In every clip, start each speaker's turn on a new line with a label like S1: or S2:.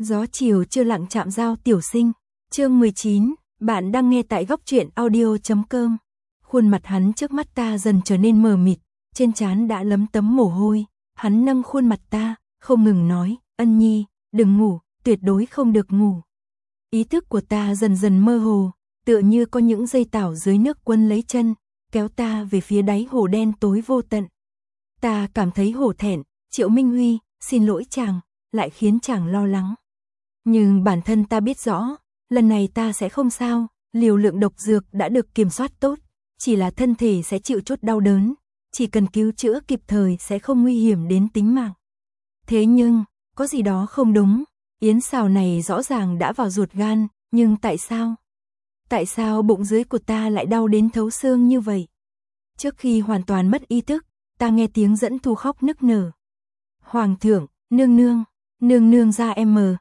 S1: Gió chiều chưa lặng chạm dao tiểu sinh. Chương 19, bạn đang nghe tại góc truyện audio.com. Khuôn mặt hắn trước mắt ta dần trở nên mờ mịt, trên trán đã lấm tấm mồ hôi. Hắn nâng khuôn mặt ta, không ngừng nói, Ân Nhi, đừng ngủ, tuyệt đối không được ngủ. Ý thức của ta dần dần mơ hồ, tựa như có những dây tảo dưới nước quấn lấy chân, kéo ta về phía đáy hồ đen tối vô tận. Ta cảm thấy hổ thẹn, Triệu Minh Huy, xin lỗi chàng, lại khiến chàng lo lắng. Nhưng bản thân ta biết rõ, lần này ta sẽ không sao, liều lượng độc dược đã được kiểm soát tốt, chỉ là thân thể sẽ chịu chút đau đớn, chỉ cần cứu chữa kịp thời sẽ không nguy hiểm đến tính mạng. Thế nhưng, có gì đó không đúng, yến xào này rõ ràng đã vào ruột gan, nhưng tại sao? Tại sao bụng dưới của ta lại đau đến thấu xương như vậy? Trước khi hoàn toàn mất ý thức, ta nghe tiếng dẫn thu khóc nức nở. Hoàng thượng, nương nương ra em mờ,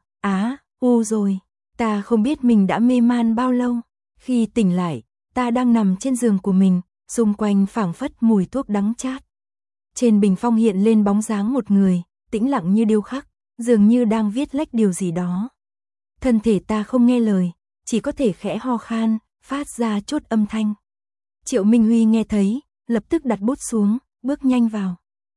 S1: rồi. Ta không biết mình đã mê man bao lâu. Khi tỉnh lại, ta đang nằm trên giường của mình, xung quanh phảng phất mùi thuốc đắng chát. Trên bình phong hiện lên bóng dáng một người, tĩnh lặng như điêu khắc, dường như đang viết lách điều gì đó. Thân thể ta không nghe lời, chỉ có thể khẽ ho khan, phát ra chút âm thanh. Triệu Minh Huy nghe thấy, lập tức đặt bút xuống, bước nhanh vào.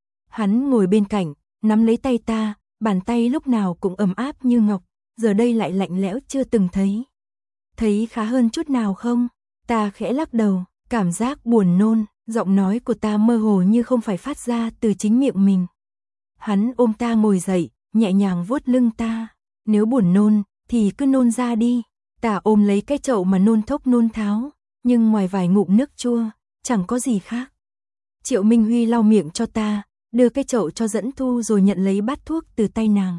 S1: Hắn ngồi bên cạnh, nắm lấy tay ta, bàn tay lúc nào cũng ấm áp như ngọc, giờ đây lại lạnh lẽo chưa từng thấy. Thấy khá hơn chút nào không? Ta khẽ lắc đầu, cảm giác buồn nôn, giọng nói của ta mơ hồ như không phải phát ra từ chính miệng mình. Hắn ôm ta ngồi dậy, nhẹ nhàng vuốt lưng ta. Nếu buồn nôn, thì cứ nôn ra đi. Ta ôm lấy cái chậu mà nôn thốc nôn tháo, nhưng ngoài vài ngụm nước chua, chẳng có gì khác. Triệu Minh Huy lau miệng cho ta, đưa cái chậu cho Dẫn Thu rồi nhận lấy bát thuốc từ tay nàng.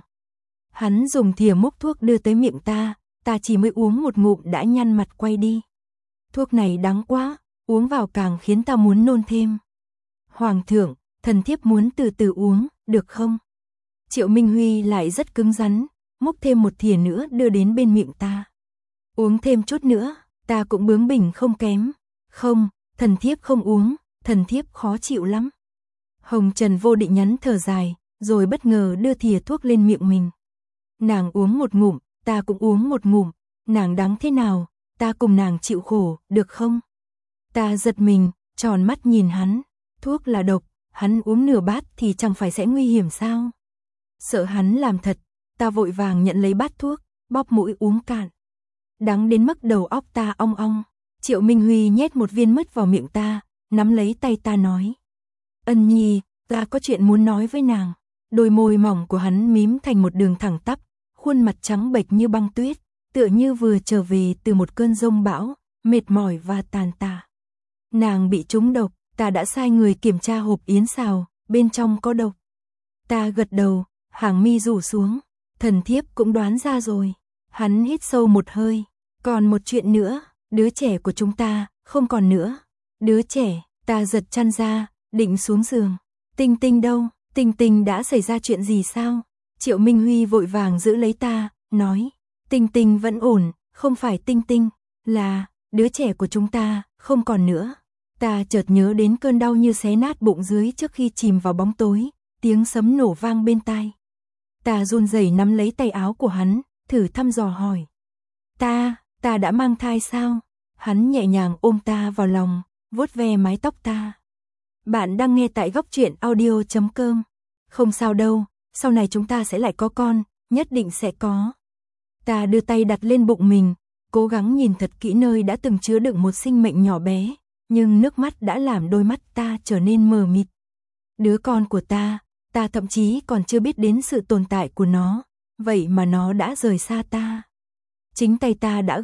S1: Hắn dùng thìa múc thuốc đưa tới miệng ta chỉ mới uống một ngụm đã nhăn mặt quay đi. Thuốc này đắng quá, uống vào càng khiến ta muốn nôn thêm. Hoàng thượng, thần thiếp muốn từ từ uống, được không? Triệu Minh Huy lại rất cứng rắn, múc thêm một thìa nữa đưa đến bên miệng ta. Uống thêm chút nữa, ta cũng bướng bỉnh không kém. Không, thần thiếp không uống, thần thiếp khó chịu lắm. Hồng Trần Vô Định nhắn thở dài, rồi bất ngờ đưa thìa thuốc lên miệng mình. Nàng uống một ngụm, ta cũng uống một ngụm, nàng đắng thế nào, ta cùng nàng chịu khổ, được không? Ta giật mình, tròn mắt nhìn hắn, thuốc là độc, hắn uống nửa bát thì chẳng phải sẽ nguy hiểm sao? Sợ hắn làm thật, ta vội vàng nhận lấy bát thuốc, bóp mũi uống cạn. Đắng đến mức đầu óc ta ong ong. Triệu Minh Huy nhét một viên mứt vào miệng ta, nắm lấy tay ta nói. Ân Nhi, ta có chuyện muốn nói với nàng. Đôi môi mỏng của hắn mím thành một đường thẳng tắp, khuôn mặt trắng bệch như băng tuyết, tựa như vừa trở về từ một cơn giông bão, mệt mỏi và tàn tạ. Nàng bị trúng độc, ta đã sai người kiểm tra hộp yến xào, bên trong có độc. Ta gật đầu, hàng mi rủ xuống, thần thiếp cũng đoán ra rồi. Hắn hít sâu một hơi, còn một chuyện nữa, đứa trẻ của chúng ta, không còn nữa. Đứa trẻ, ta giật chăn ra, định xuống giường. Tinh Tinh đâu? Tinh Tinh đã xảy ra chuyện gì sao? Triệu Minh Huy vội vàng giữ lấy ta, nói. Tinh Tinh vẫn ổn, không phải Tinh Tinh, là đứa trẻ của chúng ta, không còn nữa. Ta chợt nhớ đến cơn đau như xé nát bụng dưới trước khi chìm vào bóng tối, tiếng sấm nổ vang bên tai. Ta run rẩy nắm lấy tay áo của hắn, thử thăm dò hỏi. Ta đã mang thai sao? Hắn nhẹ nhàng ôm ta vào lòng, vuốt ve mái tóc ta. Bạn đang nghe tại góc truyện audio.com. Không sao đâu, sau này chúng ta sẽ lại có con, nhất định sẽ có. Ta đưa tay đặt lên bụng mình, cố gắng nhìn thật kỹ nơi đã từng chứa đựng một sinh mệnh nhỏ bé, nhưng nước mắt đã làm đôi mắt ta trở nên mờ mịt. Đứa con của ta thậm chí còn chưa biết đến sự tồn tại của nó, vậy mà nó đã rời xa ta. Chính tay ta đã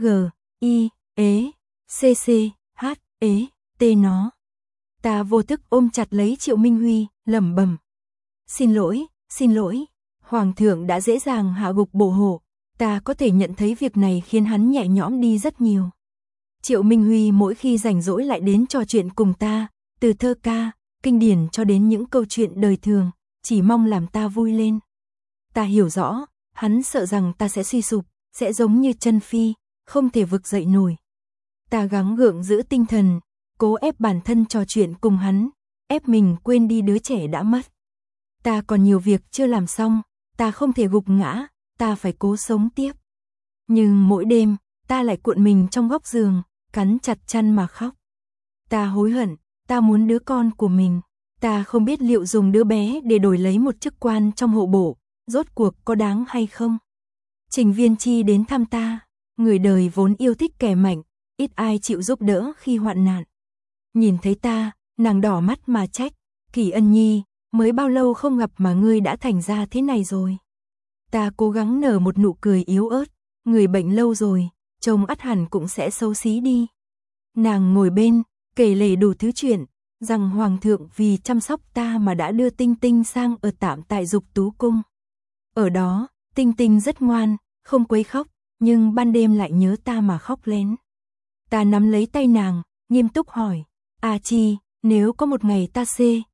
S1: T nó. Ta vô thức ôm chặt lấy Triệu Minh Huy, lẩm bẩm. Xin lỗi, Hoàng thượng đã dễ dàng hạ gục bổ hổ, ta có thể nhận thấy việc này khiến hắn nhẹ nhõm đi rất nhiều. Triệu Minh Huy mỗi khi rảnh rỗi lại đến trò chuyện cùng ta, từ thơ ca, kinh điển cho đến những câu chuyện đời thường, chỉ mong làm ta vui lên. Ta hiểu rõ, hắn sợ rằng ta sẽ suy sụp, sẽ giống như Chân Phi, không thể vực dậy nổi. Ta gắng gượng giữ tinh thần, cố ép bản thân trò chuyện cùng hắn, ép mình quên đi đứa trẻ đã mất. Ta còn nhiều việc chưa làm xong, ta không thể gục ngã, ta phải cố sống tiếp. Nhưng mỗi đêm, ta lại cuộn mình trong góc giường, cắn chặt chăn mà khóc. Ta hối hận, ta muốn đứa con của mình. Ta không biết liệu dùng đứa bé để đổi lấy một chức quan trong hộ bộ, rốt cuộc có đáng hay không. Trình Viên Chi đến thăm ta, người đời vốn yêu thích kẻ mạnh, ít ai chịu giúp đỡ khi hoạn nạn. Nhìn thấy ta, nàng đỏ mắt mà trách, Kỳ Ân Nhi, mới bao lâu không gặp mà ngươi đã thành ra thế này rồi. Ta cố gắng nở một nụ cười yếu ớt, người bệnh lâu rồi, trông ắt hẳn cũng sẽ xấu xí đi. Nàng ngồi bên, kể lể đủ thứ chuyện, rằng Hoàng thượng vì chăm sóc ta mà đã đưa Tinh Tinh sang ở tạm tại Dục Tú Cung. Ở đó, Tinh Tinh rất ngoan, không quấy khóc, nhưng ban đêm lại nhớ ta mà khóc lén. Ta nắm lấy tay nàng, nghiêm túc hỏi, A Chi, nếu có một ngày ta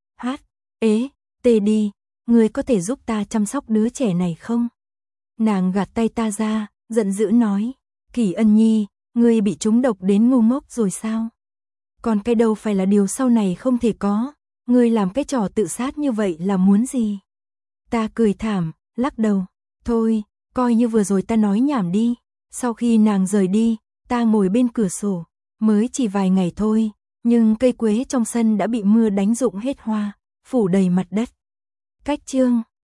S1: đi, ngươi có thể giúp ta chăm sóc đứa trẻ này không? Nàng gạt tay ta ra, giận dữ nói, Kỳ Ân Nhi, ngươi bị trúng độc đến ngu ngốc rồi sao? Còn cái đâu phải là điều sau này không thể có, ngươi làm cái trò tự sát như vậy là muốn gì? Ta cười thảm, lắc đầu, thôi, coi như vừa rồi ta nói nhảm đi. Sau khi nàng rời đi, ta ngồi bên cửa sổ, mới chỉ vài ngày thôi, nhưng cây quế trong sân đã bị mưa đánh rụng hết hoa, phủ đầy mặt đất. Cách chương